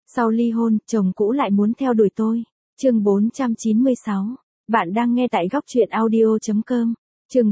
Sau ly hôn, chồng cũ lại muốn theo đuổi tôi. Chương 496. Bạn đang nghe tại góc truyện audio.com. Chương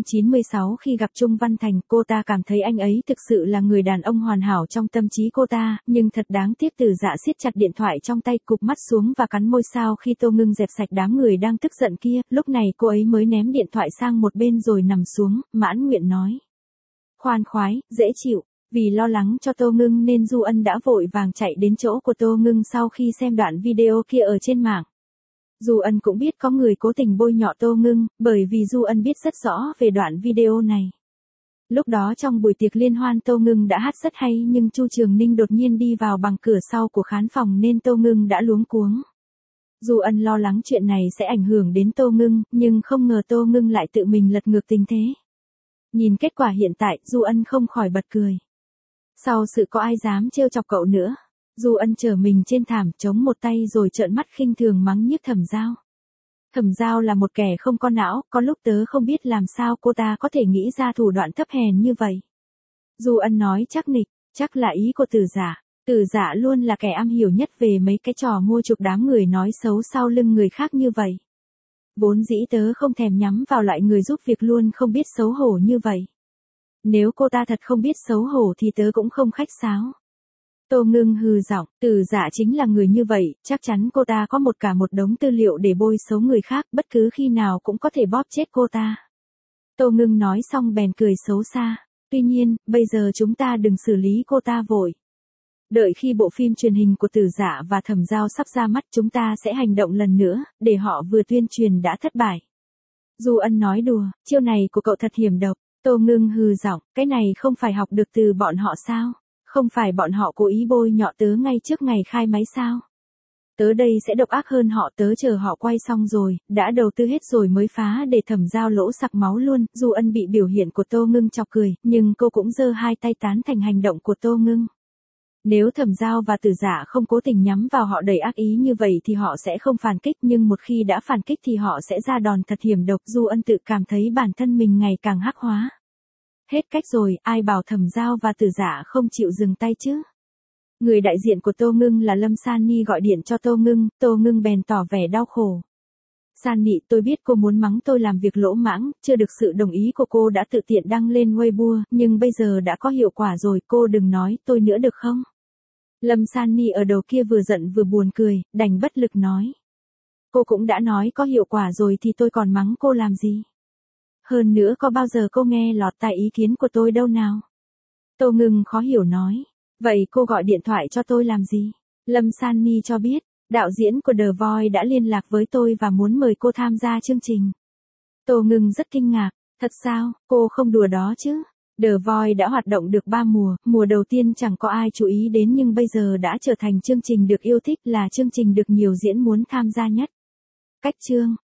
496. Khi gặp Trung Văn Thành, cô ta cảm thấy anh ấy thực sự là người đàn ông hoàn hảo trong tâm trí cô ta, nhưng thật đáng tiếc Từ Dạ siết chặt điện thoại trong tay, cụp mắt xuống và cắn môi sao khi Tô Ngưng dẹp sạch đám người đang tức giận kia. Lúc này cô ấy mới ném điện thoại sang một bên rồi nằm xuống, mãn nguyện nói. Khoan khoái, dễ chịu. Vì lo lắng cho Tô Ngưng nên Du Ân đã vội vàng chạy đến chỗ của Tô Ngưng sau khi xem đoạn video kia ở trên mạng. Du Ân cũng biết có người cố tình bôi nhọ Tô Ngưng, bởi vì Du Ân biết rất rõ về đoạn video này. Lúc đó trong buổi tiệc liên hoan Tô Ngưng đã hát rất hay nhưng Chu Trường Ninh đột nhiên đi vào bằng cửa sau của khán phòng nên Tô Ngưng đã luống cuống. Du Ân lo lắng chuyện này sẽ ảnh hưởng đến Tô Ngưng, nhưng không ngờ Tô Ngưng lại tự mình lật ngược tình thế. Nhìn kết quả hiện tại, Du Ân không khỏi bật cười. Sau sự có ai dám trêu chọc cậu nữa. Du Ân trở mình trên thảm, chống một tay rồi trợn mắt khinh thường mắng nhiếc Thẩm Giao. Thẩm Giao là một kẻ không có não, có lúc tớ không biết làm sao cô ta có thể nghĩ ra thủ đoạn thấp hèn như vậy. Du Ân nói chắc nịch, chắc là ý của Từ Dạ. Từ Dạ luôn là kẻ am hiểu nhất về mấy cái trò mua chuộc đám người nói xấu sau lưng người khác như vậy. Vốn dĩ tớ không thèm nhắm vào loại người giúp việc luôn không biết xấu hổ như vậy. Nếu cô ta thật không biết xấu hổ thì tớ cũng không khách sáo. Tô Ngưng hừ giọng, Từ Dạ chính là người như vậy, chắc chắn cô ta có một đống tư liệu để bôi xấu người khác, bất cứ khi nào cũng có thể bóp chết cô ta. Tô Ngưng nói xong bèn cười xấu xa, tuy nhiên, bây giờ chúng ta đừng xử lý cô ta vội. Đợi khi bộ phim truyền hình của Từ Dạ và Thẩm Giao sắp ra mắt chúng ta sẽ hành động lần nữa, để họ vừa tuyên truyền đã thất bại. Du Ân nói đùa, chiêu này của cậu thật hiểm độc. Tô Ngưng hừ giọng, cái này không phải học được từ bọn họ sao? Không phải bọn họ cố ý bôi nhọ tớ ngay trước ngày khai máy sao? Tớ đây sẽ độc ác hơn họ, tớ chờ họ quay xong rồi, đã đầu tư hết rồi mới phá để Thẩm Giao lỗ sặc máu luôn. Du Ân bị biểu hiện của Tô Ngưng chọc cười, nhưng cô cũng giơ hai tay tán thành hành động của Tô Ngưng. Nếu Thẩm Giao và Từ Dạ không cố tình nhắm vào họ đầy ác ý như vậy thì họ sẽ không phản kích, nhưng một khi đã phản kích thì họ sẽ ra đòn thật hiểm độc. Du Ân tự cảm thấy bản thân mình ngày càng hắc hóa. Hết cách rồi, ai bảo Thẩm Giao và Từ Dạ không chịu dừng tay chứ? Người đại diện của Tô Ngưng là Lâm San Ni gọi điện cho Tô Ngưng bèn tỏ vẻ đau khổ. San Nị, tôi biết cô muốn mắng tôi làm việc lỗ mãng, chưa được sự đồng ý của cô đã tự tiện đăng lên Weibo, nhưng bây giờ đã có hiệu quả rồi, cô đừng nói tôi nữa được không? Lâm San Ni ở đầu kia vừa giận vừa buồn cười, đành bất lực nói. Cô cũng đã nói có hiệu quả rồi thì tôi còn mắng cô làm gì? Hơn nữa có bao giờ cô nghe lọt tai ý kiến của tôi đâu nào? Tô Ngưng khó hiểu nói. Vậy cô gọi điện thoại cho tôi làm gì? Lâm San Ni cho biết, đạo diễn của The Voice đã liên lạc với tôi và muốn mời cô tham gia chương trình. Tô Ngưng rất kinh ngạc, thật sao, cô không đùa đó chứ? The Voice đã hoạt động được 3 mùa, mùa đầu tiên chẳng có ai chú ý đến nhưng bây giờ đã trở thành chương trình được yêu thích, là chương trình được nhiều diễn muốn tham gia nhất. Cách chương,